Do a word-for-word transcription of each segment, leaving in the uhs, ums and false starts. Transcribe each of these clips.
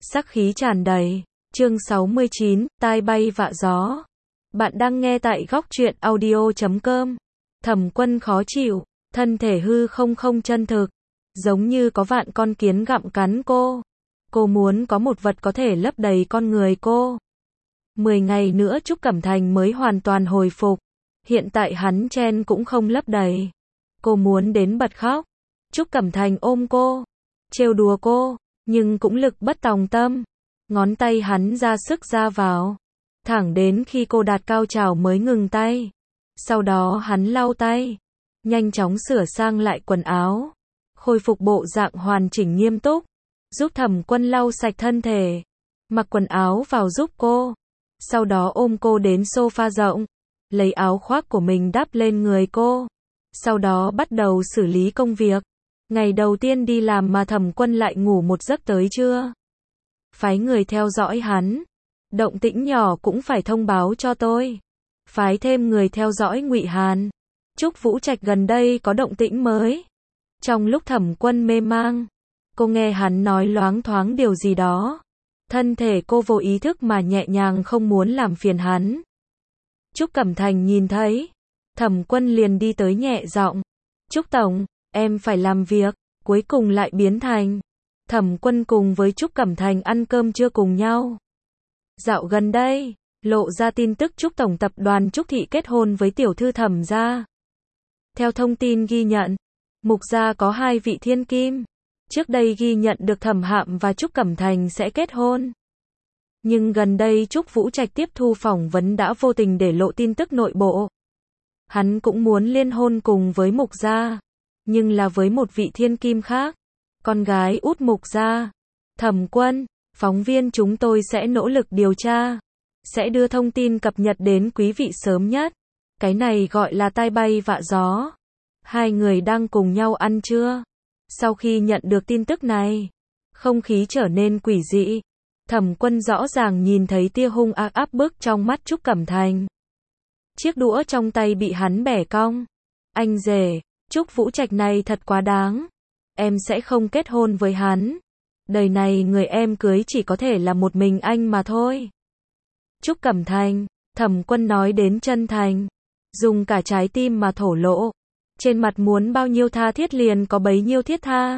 sắc khí tràn đầy. Chương sáu mươi chín, tai bay vạ gió. Bạn đang nghe tại góc truyện audio chấm com. Thẩm Quân khó chịu, thân thể hư không không chân thực, giống như có vạn con kiến gặm cắn cô. Cô muốn có một vật có thể lấp đầy con người cô. Mười ngày nữa Trúc Cẩm Thành mới hoàn toàn hồi phục. Hiện tại hắn chen cũng không lấp đầy. Cô muốn đến bật khóc. Trúc Cẩm Thành ôm cô, trêu đùa cô, nhưng cũng lực bất tòng tâm. Ngón tay hắn ra sức ra vào, thẳng đến khi cô đạt cao trào mới ngừng tay. Sau đó hắn lau tay, nhanh chóng sửa sang lại quần áo, khôi phục bộ dạng hoàn chỉnh nghiêm túc, giúp Thẩm Quân lau sạch thân thể, mặc quần áo vào giúp cô. Sau đó ôm cô đến sofa rộng, lấy áo khoác của mình đắp lên người cô. Sau đó bắt đầu xử lý công việc. Ngày đầu tiên đi làm mà Thẩm Quân lại ngủ một giấc tới trưa. Phái người theo dõi hắn. Động tĩnh nhỏ cũng phải thông báo cho tôi. Phái thêm người theo dõi Ngụy Hàn. Trúc Vũ Trạch gần đây có động tĩnh mới. Trong lúc Thẩm Quân mê mang, cô nghe hắn nói loáng thoáng điều gì đó. Thân thể cô vô ý thức mà nhẹ nhàng không muốn làm phiền hắn. Trúc Cẩm Thành nhìn thấy, Thẩm Quân liền đi tới nhẹ giọng, Trúc Tổng, em phải làm việc, cuối cùng lại biến thành Thẩm Quân cùng với Trúc Cẩm Thành ăn cơm trưa cùng nhau. Dạo gần đây, lộ ra tin tức Trúc Tổng tập đoàn Trúc Thị kết hôn với tiểu thư Thẩm gia. Theo thông tin ghi nhận, Mục gia có hai vị thiên kim. Trước đây ghi nhận được Thẩm Hạm và Trúc Cẩm Thành sẽ kết hôn. Nhưng gần đây Trúc Vũ Trạch tiếp thu phỏng vấn đã vô tình để lộ tin tức nội bộ. Hắn cũng muốn liên hôn cùng với Mục gia, nhưng là với một vị thiên kim khác, con gái út Mục gia. Thẩm Quân, phóng viên chúng tôi sẽ nỗ lực điều tra, sẽ đưa thông tin cập nhật đến quý vị sớm nhất. Cái này gọi là tai bay vạ gió. Hai người đang cùng nhau ăn trưa. Sau khi nhận được tin tức này, không khí trở nên quỷ dị. Thẩm Quân rõ ràng nhìn thấy tia hung ác áp bức trong mắt Trúc Cẩm Thành. Chiếc đũa trong tay bị hắn bẻ cong. Anh rể, Trúc Vũ Trạch này thật quá đáng. Em sẽ không kết hôn với hắn. Đời này người em cưới chỉ có thể là một mình anh mà thôi. Trúc Cẩm Thành, Thẩm Quân nói đến chân thành, dùng cả trái tim mà thổ lộ. Trên mặt muốn bao nhiêu tha thiết liền có bấy nhiêu thiết tha.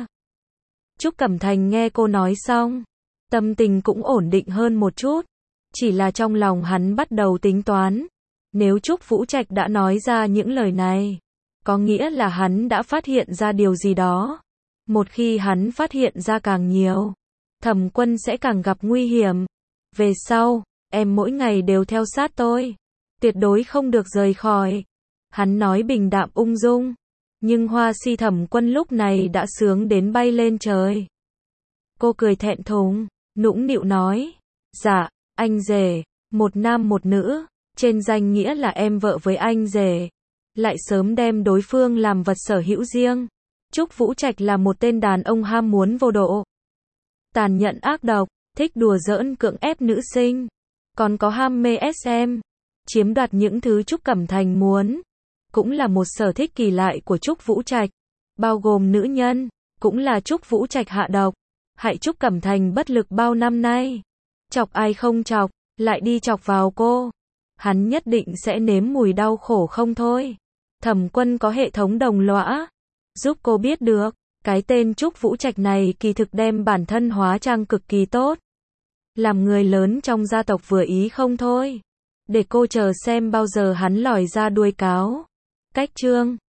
Trúc Cẩm Thành nghe cô nói xong, tâm tình cũng ổn định hơn một chút. Chỉ là trong lòng hắn bắt đầu tính toán. Nếu Trúc Vũ Trạch đã nói ra những lời này, có nghĩa là hắn đã phát hiện ra điều gì đó. Một khi hắn phát hiện ra càng nhiều, Thẩm Quân sẽ càng gặp nguy hiểm. Về sau, em mỗi ngày đều theo sát tôi. Tuyệt đối không được rời khỏi. Hắn nói bình đạm ung dung. Nhưng hoa si Thẩm Quân lúc này đã sướng đến bay lên trời. Cô cười thẹn thùng, nũng nịu nói. Dạ, anh rể, một nam một nữ. Trên danh nghĩa là em vợ với anh rể. Lại sớm đem đối phương làm vật sở hữu riêng. Trúc Vũ Trạch là một tên đàn ông ham muốn vô độ. Tàn nhẫn ác độc, thích đùa giỡn cưỡng ép nữ sinh. Còn có ham mê ét em. Chiếm đoạt những thứ Trúc Cẩm Thành muốn. Cũng là một sở thích kỳ lạ của Trúc Vũ Trạch. Bao gồm nữ nhân. Cũng là Trúc Vũ Trạch hạ độc. Hại Trúc Cẩm Thành bất lực bao năm nay. Chọc ai không chọc, lại đi chọc vào cô. Hắn nhất định sẽ nếm mùi đau khổ không thôi. Thẩm Quân có hệ thống đồng lõa, giúp cô biết được, cái tên Trúc Vũ Trạch này kỳ thực đem bản thân hóa trang cực kỳ tốt. Làm người lớn trong gia tộc vừa ý không thôi. Để cô chờ xem bao giờ hắn lòi ra đuôi cáo. Cách chương